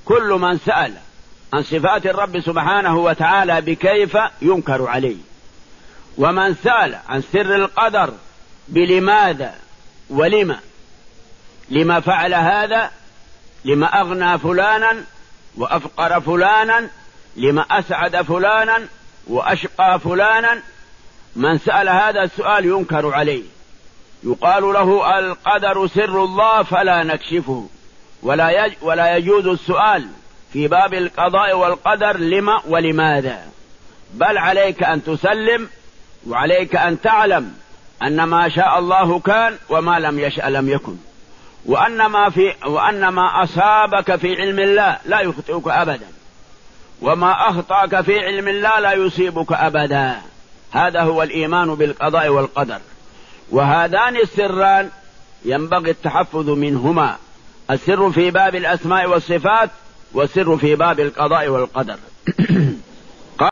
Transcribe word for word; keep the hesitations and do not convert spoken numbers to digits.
كل من سأل عن صفات الرب سبحانه وتعالى بكيف ينكر عليه، ومن سأل عن سر القدر بلماذا ولما، لما فعل هذا، لما أغنى فلانا وأفقر فلانا، لما أسعد فلانا وأشقى فلانا، من سأل هذا السؤال ينكر عليه، يقال له القدر سر الله فلا نكشفه، ولا, يج ولا يجوز السؤال في باب القضاء والقدر لما ولماذا، بل عليك أن تسلم، وعليك أن تعلم أن ما شاء الله كان وما لم يشأ لم يكن، وأن ما, في وأن ما أصابك في علم الله لا يخطئك أبدا، وما أخطأك في علم الله لا يصيبك أبدا. هذا هو الإيمان بالقضاء والقدر، وهذان السران ينبغي التحفظ منهما، السر في باب الأسماء والصفات، والسر في باب القضاء والقدر.